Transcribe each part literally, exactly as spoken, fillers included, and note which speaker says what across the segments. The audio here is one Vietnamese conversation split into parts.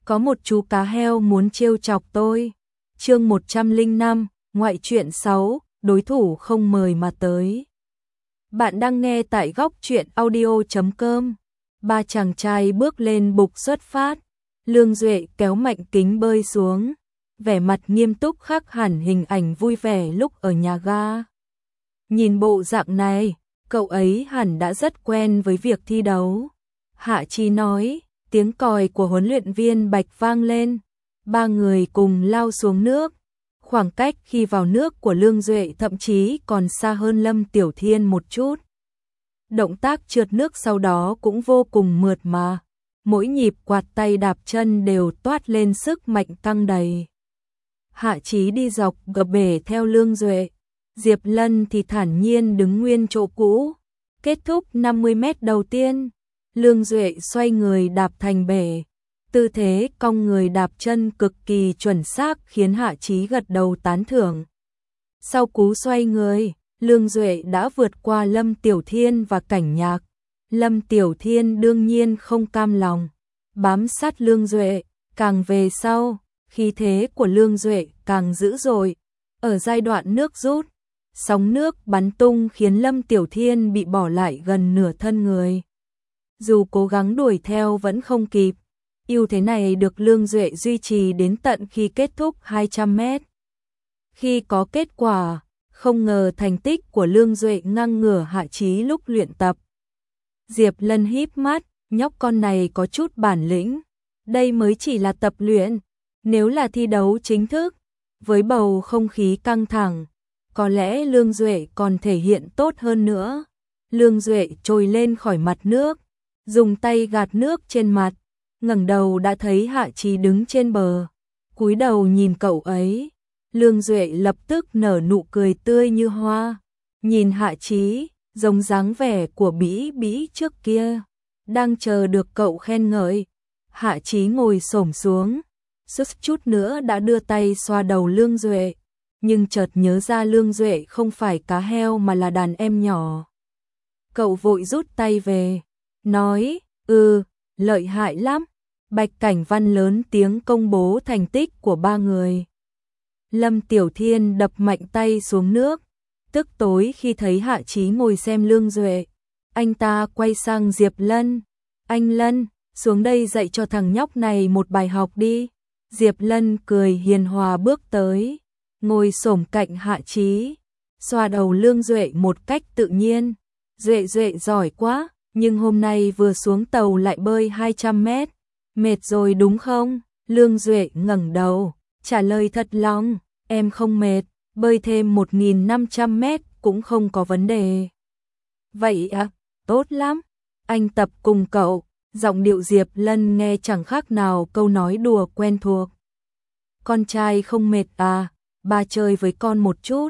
Speaker 1: có một chú cá heo muốn trêu chọc tôi. Chương một trăm lẻ năm, ngoại truyện sáu, đối thủ không mời mà tới. Bạn đang nghe tại góc truyện audio chấm com. Ba chàng trai bước lên bục xuất phát. Lương Duệ kéo mạnh kính bơi xuống, vẻ mặt nghiêm túc khác hẳn hình ảnh vui vẻ lúc ở nhà ga. Nhìn bộ dạng này, cậu ấy hẳn đã rất quen với việc thi đấu. Hạ Chí nói, tiếng còi của huấn luyện viên Bạch vang lên. Ba người cùng lao xuống nước. Khoảng cách khi vào nước của Lương Duệ thậm chí còn xa hơn Lâm Tiểu Thiên một chút. Động tác trượt nước sau đó cũng vô cùng mượt mà. Mỗi nhịp quạt tay đạp chân đều toát lên sức mạnh căng đầy. Hạ Chí đi dọc gập bể theo Lương Duệ. Diệp Lân thì thản nhiên đứng nguyên chỗ cũ. Kết thúc năm mươi mét đầu tiên, Lương Duệ xoay người đạp thành bể. Tư thế cong người đạp chân cực kỳ chuẩn xác khiến Hạ Chí gật đầu tán thưởng. Sau cú xoay người, Lương Duệ đã vượt qua Lâm Tiểu Thiên và Cảnh Nhạc. Lâm Tiểu Thiên đương nhiên không cam lòng, bám sát Lương Duệ, càng về sau, khí thế của Lương Duệ càng dữ dội. Ở giai đoạn nước rút, sóng nước bắn tung khiến Lâm Tiểu Thiên bị bỏ lại gần nửa thân người. Dù cố gắng đuổi theo vẫn không kịp. Ưu thế này được Lương Duệ duy trì đến tận khi kết thúc hai trăm mét. Khi có kết quả, không ngờ thành tích của Lương Duệ ngang ngửa Hạ Chí lúc luyện tập. Diệp Lân híp mắt, nhóc con này có chút bản lĩnh. Đây mới chỉ là tập luyện. Nếu là thi đấu chính thức, với bầu không khí căng thẳng, có lẽ Lương Duệ còn thể hiện tốt hơn nữa. Lương Duệ trồi lên khỏi mặt nước, dùng tay gạt nước trên mặt, ngẩng đầu đã thấy Hạ Chí đứng trên bờ, cúi đầu nhìn cậu ấy. Lương Duệ lập tức nở nụ cười tươi như hoa, nhìn Hạ Chí, giống dáng vẻ của Bĩ Bĩ trước kia, đang chờ được cậu khen ngợi. Hạ Chí ngồi xổm xuống, suýt chút nữa đã đưa tay xoa đầu Lương Duệ, nhưng chợt nhớ ra Lương Duệ không phải cá heo mà là đàn em nhỏ. Cậu vội rút tay về, nói, ừ, lợi hại lắm. Bạch Cảnh Văn lớn tiếng công bố thành tích của ba người. Lâm Tiểu Thiên đập mạnh tay xuống nước, tức tối khi thấy Hạ Chí ngồi xem Lương Duệ. Anh ta quay sang Diệp Lân, anh Lân, xuống đây dạy cho thằng nhóc này một bài học đi. Diệp Lân cười hiền hòa bước tới, ngồi xổm cạnh Hạ Chí, xoa đầu Lương Duệ một cách tự nhiên. Duệ Duệ giỏi quá, nhưng hôm nay vừa xuống tàu lại bơi hai trăm mét. Mệt rồi đúng không? Lương Duệ ngẩng đầu, trả lời thật lòng, em không mệt, bơi thêm một nghìn năm trăm mét cũng không có vấn đề. Vậy à, tốt lắm, anh tập cùng cậu. Giọng điệu Diệp Lân nghe chẳng khác nào câu nói đùa quen thuộc. Con trai không mệt à, ba chơi với con một chút.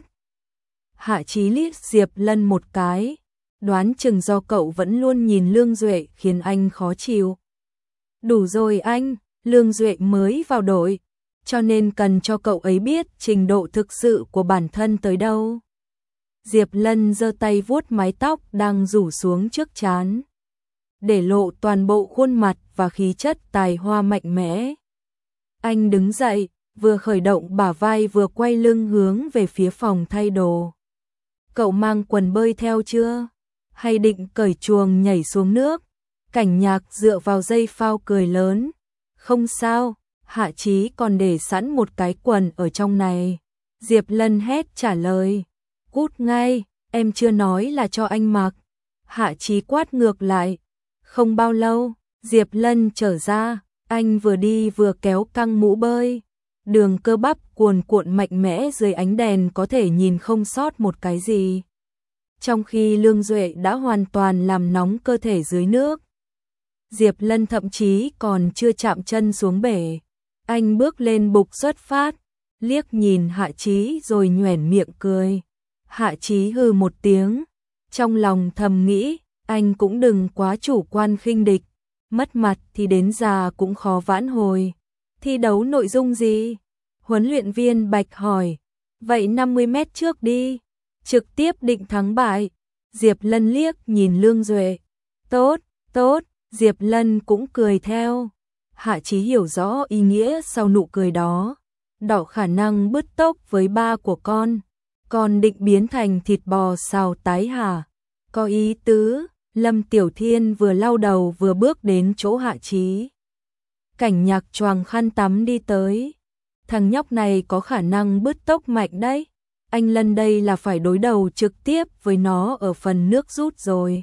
Speaker 1: Hạ Chí liếc Diệp Lân một cái, đoán chừng do cậu vẫn luôn nhìn Lương Duệ khiến anh khó chịu. Đủ rồi anh, Lương Duệ mới vào đội, cho nên cần cho cậu ấy biết trình độ thực sự của bản thân tới đâu. Diệp Lân giơ tay vuốt mái tóc đang rủ xuống trước trán, để lộ toàn bộ khuôn mặt và khí chất tài hoa mạnh mẽ. Anh đứng dậy, vừa khởi động bả vai vừa quay lưng hướng về phía phòng thay đồ. Cậu mang quần bơi theo chưa? Hay định cởi chuồng nhảy xuống nước? Cảnh Nhạc dựa vào dây phao cười lớn. Không sao, Hạ Chí còn để sẵn một cái quần ở trong này. Diệp Lân hét trả lời. Cút ngay, em chưa nói là cho anh mặc. Hạ Chí quát ngược lại. Không bao lâu, Diệp Lân trở ra, anh vừa đi vừa kéo căng mũ bơi. Đường cơ bắp cuồn cuộn mạnh mẽ dưới ánh đèn có thể nhìn không sót một cái gì. Trong khi Lương Duệ đã hoàn toàn làm nóng cơ thể dưới nước. Diệp Lân thậm chí còn chưa chạm chân xuống bể. Anh bước lên bục xuất phát, liếc nhìn Hạ Chí rồi nhoẻn miệng cười. Hạ Chí hừ một tiếng, trong lòng thầm nghĩ, anh cũng đừng quá chủ quan khinh địch, mất mặt thì đến già cũng khó vãn hồi. Thi đấu nội dung gì? Huấn luyện viên Bạch hỏi. Vậy năm mươi mét trước đi, trực tiếp định thắng bại. Diệp Lân liếc nhìn Lương Duệ. Tốt, tốt. Diệp Lân cũng cười theo. Hạ Chí hiểu rõ ý nghĩa sau nụ cười đó. Đỏ khả năng bứt tốc với ba của con. Con định biến thành thịt bò xào tái hả? Có ý tứ. Lâm Tiểu Thiên vừa lau đầu vừa bước đến chỗ Hạ Chí. Cảnh Nhạc choàng khăn tắm đi tới. Thằng nhóc này có khả năng bứt tốc mạnh đấy. Anh Lân đây là phải đối đầu trực tiếp với nó ở phần nước rút rồi.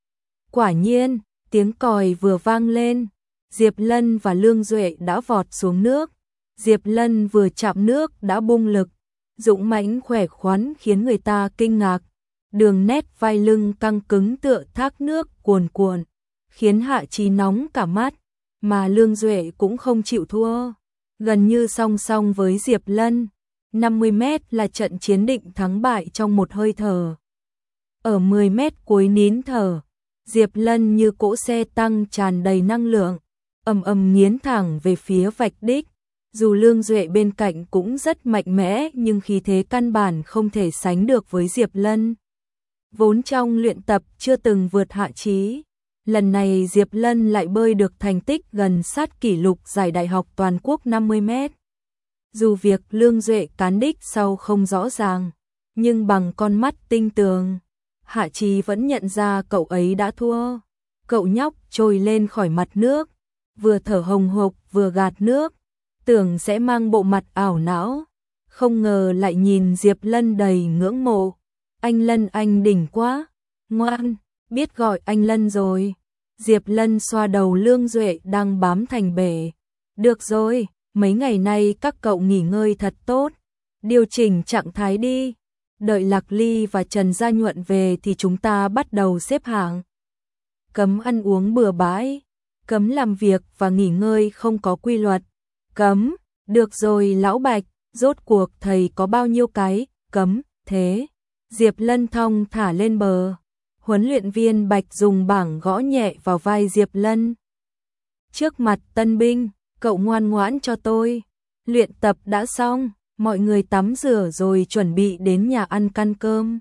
Speaker 1: Quả nhiên, tiếng còi vừa vang lên. Diệp Lân và Lương Duệ đã vọt xuống nước. Diệp Lân vừa chạm nước đã bung lực. Dũng mãnh khỏe khoắn khiến người ta kinh ngạc. Đường nét vai lưng căng cứng tựa thác nước cuồn cuộn, khiến Hạ Chí nóng cả mắt, mà Lương Duệ cũng không chịu thua. Gần như song song với Diệp Lân, năm mươi mét là trận chiến định thắng bại trong một hơi thở. Ở mười mét cuối nín thở, Diệp Lân như cỗ xe tăng tràn đầy năng lượng, ầm ầm nghiến thẳng về phía vạch đích. Dù Lương Duệ bên cạnh cũng rất mạnh mẽ nhưng khí thế căn bản không thể sánh được với Diệp Lân. Vốn trong luyện tập chưa từng vượt Hạ Chí, lần này Diệp Lân lại bơi được thành tích gần sát kỷ lục giải đại học toàn quốc năm mươi mét. Dù việc Lương Duệ cán đích sau không rõ ràng, nhưng bằng con mắt tinh tường, Hạ Chí vẫn nhận ra cậu ấy đã thua. Cậu nhóc trồi lên khỏi mặt nước, vừa thở hồng hộc vừa gạt nước, tưởng sẽ mang bộ mặt ảo não, không ngờ lại nhìn Diệp Lân đầy ngưỡng mộ. Anh Lân anh đỉnh quá, ngoan, biết gọi anh Lân rồi. Diệp Lân xoa đầu Lương Duệ đang bám thành bể. Được rồi, mấy ngày nay các cậu nghỉ ngơi thật tốt, điều chỉnh trạng thái đi. Đợi Lạc Ly và Trần Gia Nhuận về thì chúng ta bắt đầu xếp hạng. Cấm ăn uống bừa bãi, cấm làm việc và nghỉ ngơi không có quy luật. Cấm, được rồi lão Bạch, rốt cuộc thầy có bao nhiêu cái cấm thế? Diệp Lân thong thả lên bờ. Huấn luyện viên Bạch dùng bảng gõ nhẹ vào vai Diệp Lân. Trước mặt tân binh, cậu ngoan ngoãn cho tôi. Luyện tập đã xong, mọi người tắm rửa rồi chuẩn bị đến nhà ăn căn cơm.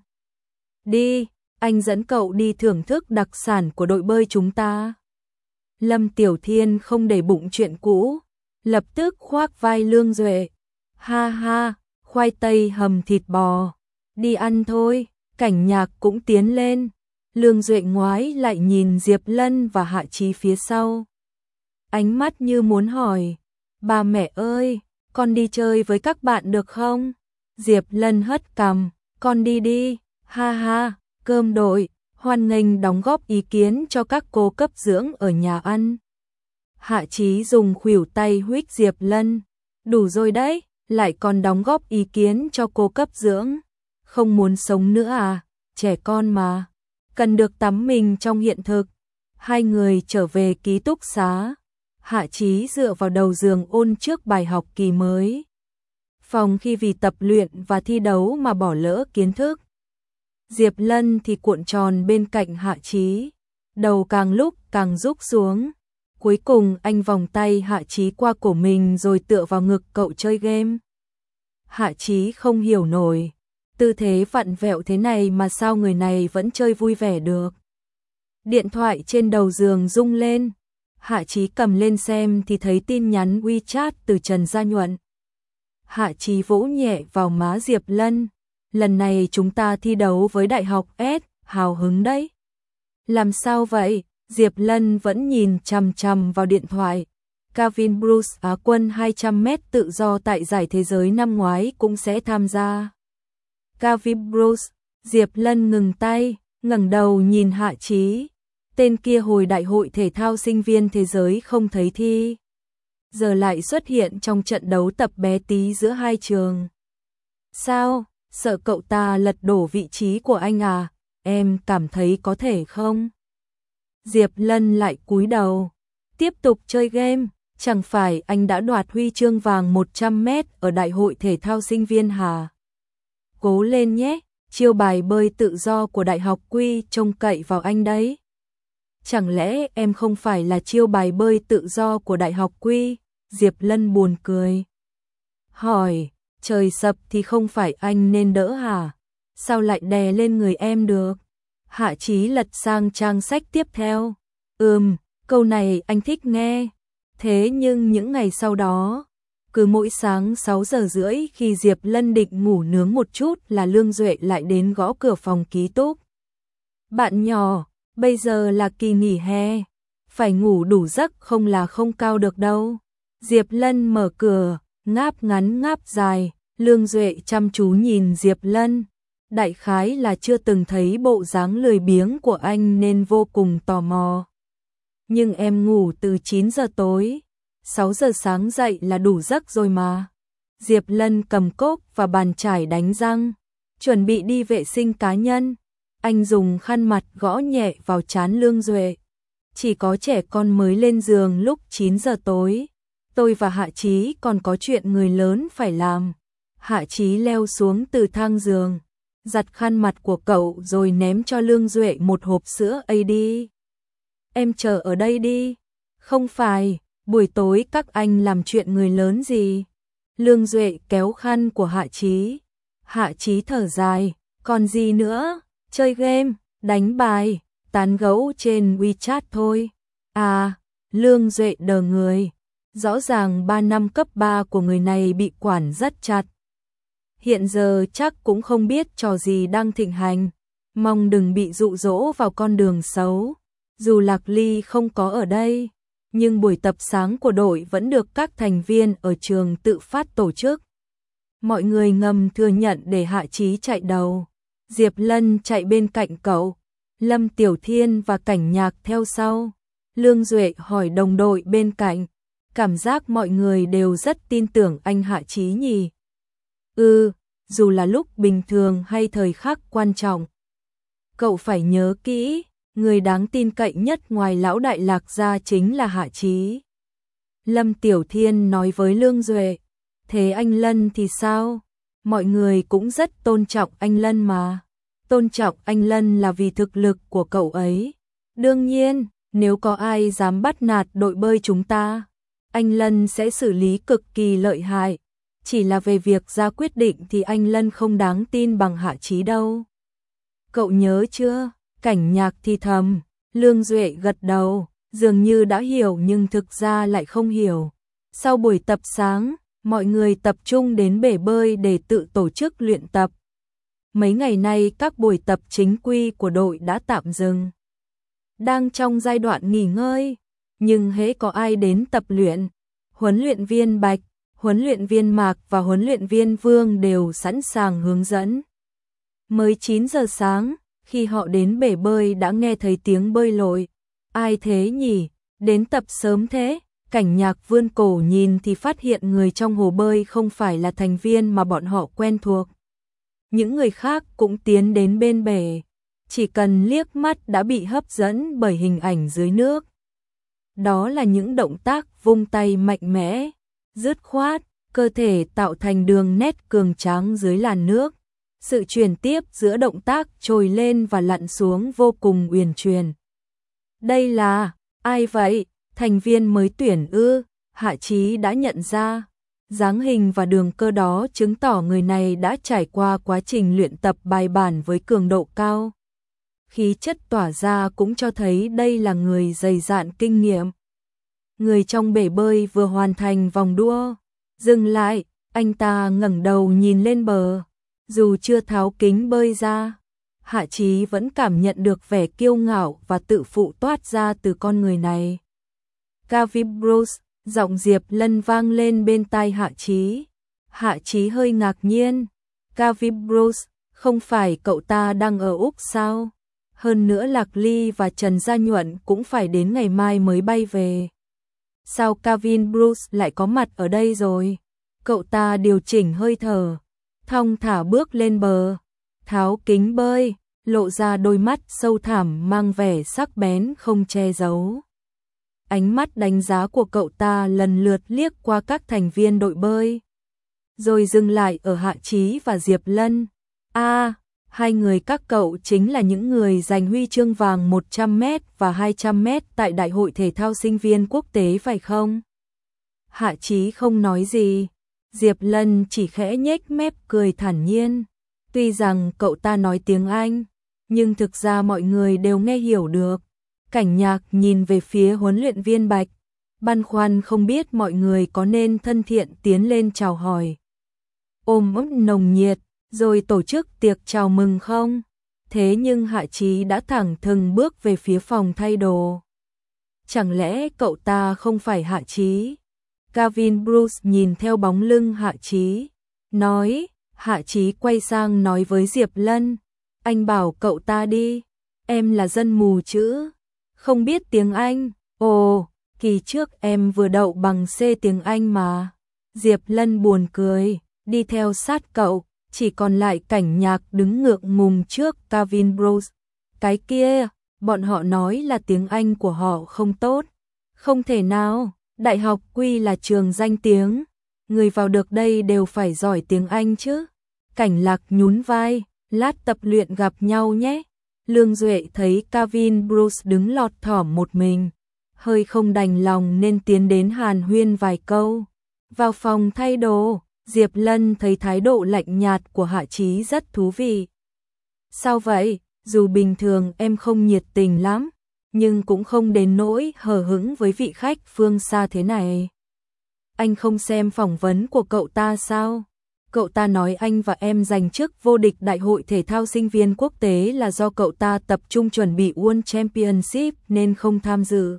Speaker 1: Đi, anh dẫn cậu đi thưởng thức đặc sản của đội bơi chúng ta. Lâm Tiểu Thiên không để bụng chuyện cũ, lập tức khoác vai Lương Duệ. Ha ha, khoai tây hầm thịt bò. Đi ăn thôi. Cảnh Nhạc cũng tiến lên. Lương Duệ ngoái lại nhìn Diệp Lân và Hạ Chí phía sau. Ánh mắt như muốn hỏi, ba mẹ ơi, con đi chơi với các bạn được không? Diệp Lân hất cằm, con đi đi, ha ha, cơm đội, hoan nghênh đóng góp ý kiến cho các cô cấp dưỡng ở nhà ăn. Hạ Chí dùng khuỷu tay huých Diệp Lân, đủ rồi đấy, lại còn đóng góp ý kiến cho cô cấp dưỡng. Không muốn sống nữa à, trẻ con mà, cần được tắm mình trong hiện thực. Hai người trở về ký túc xá. Hạ Chí dựa vào đầu giường ôn trước bài học kỳ mới. Phòng khi vì tập luyện và thi đấu mà bỏ lỡ kiến thức. Diệp Lân thì cuộn tròn bên cạnh Hạ Chí, đầu càng lúc càng rúc xuống. Cuối cùng anh vòng tay Hạ Chí qua cổ mình rồi tựa vào ngực cậu chơi game. Hạ Chí không hiểu nổi, tư thế vặn vẹo thế này mà sao người này vẫn chơi vui vẻ được. Điện thoại trên đầu giường rung lên. Hạ Chí cầm lên xem thì thấy tin nhắn WeChat từ Trần Gia Nhuận. Hạ Chí vỗ nhẹ vào má Diệp Lân. Lần này chúng ta thi đấu với Đại học S, hào hứng đấy. Làm sao vậy? Diệp Lân vẫn nhìn chằm chằm vào điện thoại. Kevin Bruce Á quân hai trăm mét tự do tại giải thế giới năm ngoái cũng sẽ tham gia. Kevin Bruce, Diệp Lân ngừng tay, ngẩng đầu nhìn Hạ Chí. Tên kia hồi đại hội thể thao sinh viên thế giới không thấy thi, giờ lại xuất hiện trong trận đấu tập bé tí giữa hai trường. Sao, sợ cậu ta lật đổ vị trí của anh à? Em cảm thấy có thể không? Diệp Lân lại cúi đầu, tiếp tục chơi game. Chẳng phải anh đã đoạt huy chương vàng một trăm mét ở đại hội thể thao sinh viên hả? Cố lên nhé, chiêu bài bơi tự do của Đại học Quy trông cậy vào anh đấy. Chẳng lẽ em không phải là chiêu bài bơi tự do của Đại học Quy? Diệp Lân buồn cười. Hỏi, trời sập thì không phải anh nên đỡ hả? Sao lại đè lên người em được? Hạ Chí lật sang trang sách tiếp theo. Ừm, câu này anh thích nghe. Thế nhưng những ngày sau đó, cứ mỗi sáng sáu giờ rưỡi khi Diệp Lân định ngủ nướng một chút là Lương Duệ lại đến gõ cửa phòng ký túc. Bạn nhỏ, bây giờ là kỳ nghỉ hè, phải ngủ đủ giấc không là không cao được đâu. Diệp Lân mở cửa, ngáp ngắn ngáp dài, Lương Duệ chăm chú nhìn Diệp Lân. Đại khái là chưa từng thấy bộ dáng lười biếng của anh nên vô cùng tò mò. Nhưng em ngủ từ chín giờ tối, sáu giờ sáng dậy là đủ giấc rồi mà. Diệp Lân cầm cốc và bàn chải đánh răng, chuẩn bị đi vệ sinh cá nhân. Anh dùng khăn mặt gõ nhẹ vào trán Lương Duệ. Chỉ có trẻ con mới lên giường lúc chín giờ tối. Tôi và Hạ Chí còn có chuyện người lớn phải làm. Hạ Chí leo xuống từ thang giường, giặt khăn mặt của cậu rồi ném cho Lương Duệ một hộp sữa ấy đi. Em chờ ở đây đi. Không phải, buổi tối các anh làm chuyện người lớn gì? Lương Duệ kéo khăn của Hạ Chí. Hạ Chí thở dài, còn gì nữa, chơi game, đánh bài, tán gẫu trên WeChat thôi. À, Lương Duệ đờ người. Rõ ràng ba năm cấp ba của người này bị quản rất chặt. Hiện giờ chắc cũng không biết trò gì đang thịnh hành. Mong đừng bị dụ dỗ vào con đường xấu. Dù Lạc Ly không có ở đây, nhưng buổi tập sáng của đội vẫn được các thành viên ở trường tự phát tổ chức. Mọi người ngầm thừa nhận để Hạ Chí chạy đầu. Diệp Lân chạy bên cạnh cậu, Lâm Tiểu Thiên và Cảnh Nhạc theo sau. Lương Duệ hỏi đồng đội bên cạnh, cảm giác mọi người đều rất tin tưởng anh Hạ Chí nhỉ? Ừ, dù là lúc bình thường hay thời khắc quan trọng. Cậu phải nhớ kỹ, người đáng tin cậy nhất ngoài lão đại Lạc gia chính là Hạ Chí. Lâm Tiểu Thiên nói với Lương Duệ, thế anh Lân thì sao? Mọi người cũng rất tôn trọng anh Lân mà. Tôn trọng anh Lân là vì thực lực của cậu ấy. Đương nhiên, nếu có ai dám bắt nạt đội bơi chúng ta, anh Lân sẽ xử lý cực kỳ lợi hại. Chỉ là về việc ra quyết định thì anh Lân không đáng tin bằng Hạ Chí đâu. Cậu nhớ chưa? Cảnh Nhạc thì thầm. Lương Duệ gật đầu, dường như đã hiểu nhưng thực ra lại không hiểu. Sau buổi tập sáng, mọi người tập trung đến bể bơi để tự tổ chức luyện tập. Mấy ngày nay các buổi tập chính quy của đội đã tạm dừng. Đang trong giai đoạn nghỉ ngơi, nhưng hễ có ai đến tập luyện, huấn luyện viên Bạch, huấn luyện viên Mạc và huấn luyện viên Vương đều sẵn sàng hướng dẫn. Mới chín giờ sáng, khi họ đến bể bơi đã nghe thấy tiếng bơi lội. Ai thế nhỉ? Đến tập sớm thế? Cảnh Nhạc vươn cổ nhìn thì phát hiện người trong hồ bơi không phải là thành viên mà bọn họ quen thuộc. Những người khác cũng tiến đến bên bể, chỉ cần liếc mắt đã bị hấp dẫn bởi hình ảnh dưới nước. Đó là những động tác vung tay mạnh mẽ, dứt khoát, cơ thể tạo thành đường nét cường tráng dưới làn nước. Sự chuyển tiếp giữa động tác trồi lên và lặn xuống vô cùng uyển chuyển. Đây là, ai vậy? Thành viên mới tuyển ư? Hạ Chí đã nhận ra. Dáng hình và đường cơ đó chứng tỏ người này đã trải qua quá trình luyện tập bài bản với cường độ cao. Khí chất tỏa ra cũng cho thấy đây là người dày dạn kinh nghiệm. Người trong bể bơi vừa hoàn thành vòng đua. Dừng lại, anh ta ngẩng đầu nhìn lên bờ. Dù chưa tháo kính bơi ra, Hạ Chí vẫn cảm nhận được vẻ kiêu ngạo và tự phụ toát ra từ con người này. Cavi Bruce, giọng Diệp Lân vang lên bên tai Hạ Chí. Hạ Chí hơi ngạc nhiên. Cavi Bruce, không phải cậu ta đang ở Úc sao? Hơn nữa Lạc Ly và Trần Gia Nhuận cũng phải đến ngày mai mới bay về. Sao Kevin Bruce lại có mặt ở đây rồi? Cậu ta điều chỉnh hơi thở, thong thả bước lên bờ, tháo kính bơi, lộ ra đôi mắt sâu thẳm mang vẻ sắc bén không che giấu. Ánh mắt đánh giá của cậu ta lần lượt liếc qua các thành viên đội bơi, rồi dừng lại ở Hạ Chí và Diệp Lân. A, à, hai người các cậu chính là những người giành huy chương vàng một trăm mét và hai trăm mét tại Đại hội Thể thao Sinh viên Quốc tế phải không? Hạ Chí không nói gì, Diệp Lân chỉ khẽ nhếch mép cười thản nhiên. Tuy rằng cậu ta nói tiếng Anh, nhưng thực ra mọi người đều nghe hiểu được. Cảnh Nhạc nhìn về phía huấn luyện viên Bạch, băn khoăn không biết mọi người có nên thân thiện tiến lên chào hỏi, ôm ấp nồng nhiệt, rồi tổ chức tiệc chào mừng không? Thế nhưng Hạ Chí đã thẳng thừng bước về phía phòng thay đồ. Chẳng lẽ cậu ta không phải Hạ Chí? Gavin Bruce nhìn theo bóng lưng Hạ Chí, nói. Hạ Chí quay sang nói với Diệp Lân, anh bảo cậu ta đi, em là dân mù chữ, không biết tiếng Anh. Ồ, kỳ trước em vừa đậu bằng C tiếng Anh mà. Diệp Lân buồn cười, đi theo sát cậu, chỉ còn lại Cảnh Nhạc đứng ngượng ngùng trước Gavin Bruce. Cái kia, bọn họ nói là tiếng Anh của họ không tốt. Không thể nào, Đại học Quy là trường danh tiếng, người vào được đây đều phải giỏi tiếng Anh chứ. Cảnh Lạc nhún vai, lát tập luyện gặp nhau nhé. Lương Duệ thấy Gavin Bruce đứng lọt thỏm một mình, hơi không đành lòng nên tiến đến hàn huyên vài câu. Vào phòng thay đồ, Diệp Lân thấy thái độ lạnh nhạt của Hạ Chí rất thú vị. Sao vậy? Dù bình thường em không nhiệt tình lắm, nhưng cũng không đến nỗi hờ hững với vị khách phương xa thế này. Anh không xem phỏng vấn của cậu ta sao? Cậu ta nói anh và em giành chức vô địch đại hội thể thao sinh viên quốc tế là do cậu ta tập trung chuẩn bị World Championship nên không tham dự.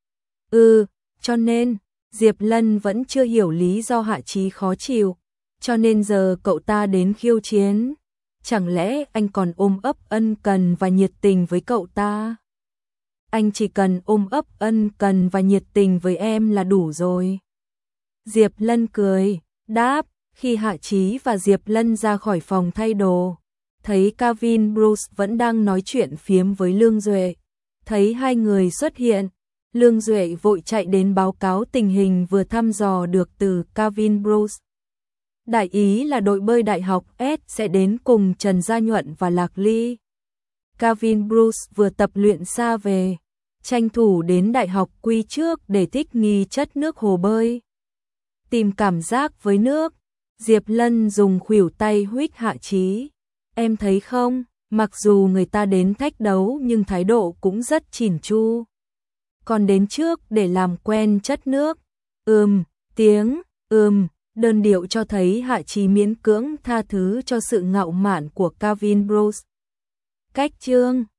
Speaker 1: Ừ, cho nên, Diệp Lân vẫn chưa hiểu lý do Hạ Chí khó chịu, cho nên giờ cậu ta đến khiêu chiến. Chẳng lẽ anh còn ôm ấp ân cần và nhiệt tình với cậu ta? Anh chỉ cần ôm ấp ân cần và nhiệt tình với em là đủ rồi. Diệp Lân cười, đáp. Khi Hạ Chí và Diệp Lân ra khỏi phòng thay đồ, thấy Gavin Bruce vẫn đang nói chuyện phiếm với Lương Duệ. Thấy hai người xuất hiện, Lương Duệ vội chạy đến báo cáo tình hình vừa thăm dò được từ Gavin Bruce. Đại ý là đội bơi đại học S sẽ đến cùng Trần Gia Nhuận và Lạc Ly. Gavin Bruce vừa tập luyện xa về, tranh thủ đến đại học Quy trước để thích nghi chất nước hồ bơi. Tìm cảm giác với nước. Diệp Lân dùng khuỷu tay huých Hạ Chí. Em thấy không, mặc dù người ta đến thách đấu nhưng thái độ cũng rất chỉn chu. Còn đến trước để làm quen chất nước. Ừm, tiếng, ừm, đơn điệu cho thấy Hạ Chí miễn cưỡng tha thứ cho sự ngạo mạn của Gavin Bruce. Cách chương